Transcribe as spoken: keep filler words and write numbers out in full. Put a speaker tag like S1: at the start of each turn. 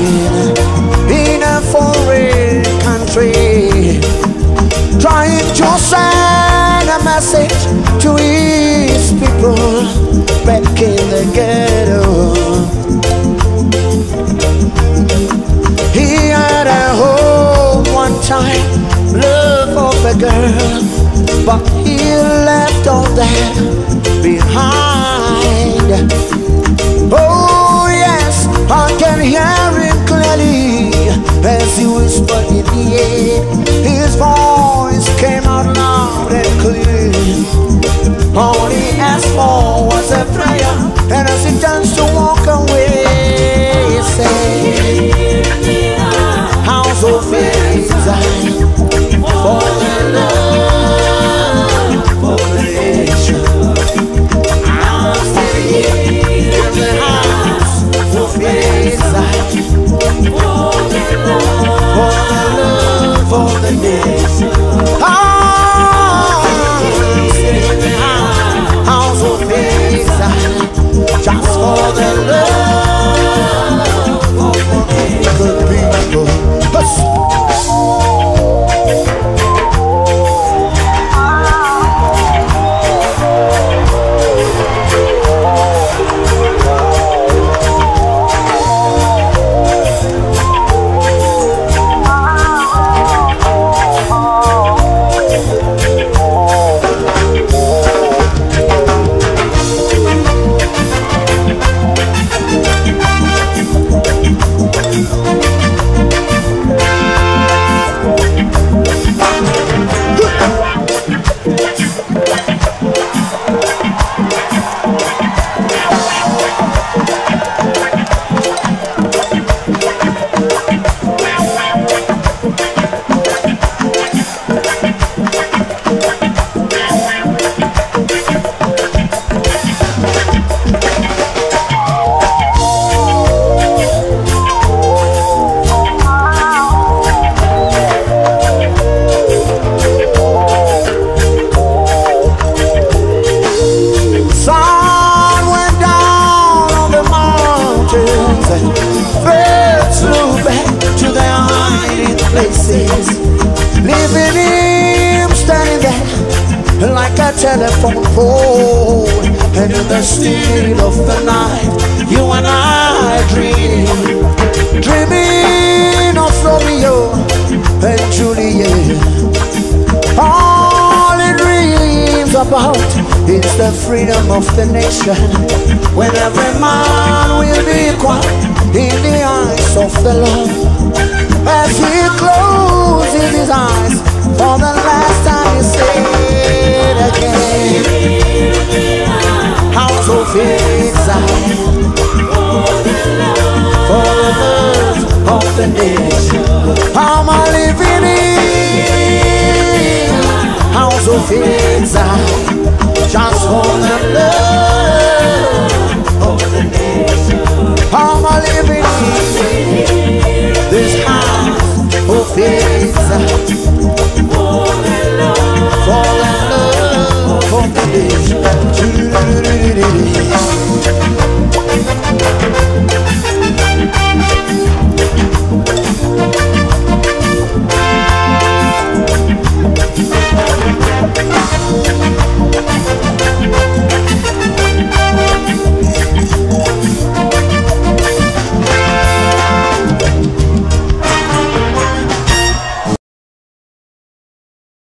S1: living in a foreign country, trying to send a message to his people back in the ghetto. He had a home one time, love of a girl, but he left all that behind. Oh yes, I can hear him clearly as he whispered in the air. His voice came out loud and clear. All he asked for was a prayer, and as he turns to walk away, he said, house of Zion, for the love of the nation. I'm still here in the house of Zion, for the love of the nation. I'm still in the house of Zion, just for the love of the people. Leaving him standing there like a telephone pole, and in the still of the night, you and I dream, dreaming of Romeo and Juliet. All it dreams about is the freedom of the nation, when every man will be equal in the eyes of the Lord. As he closes his eyes for the last time, he said again, house of Zion, for the love of the nation. I'm a living in house of Zion, just for the love of the nation. I'm a living in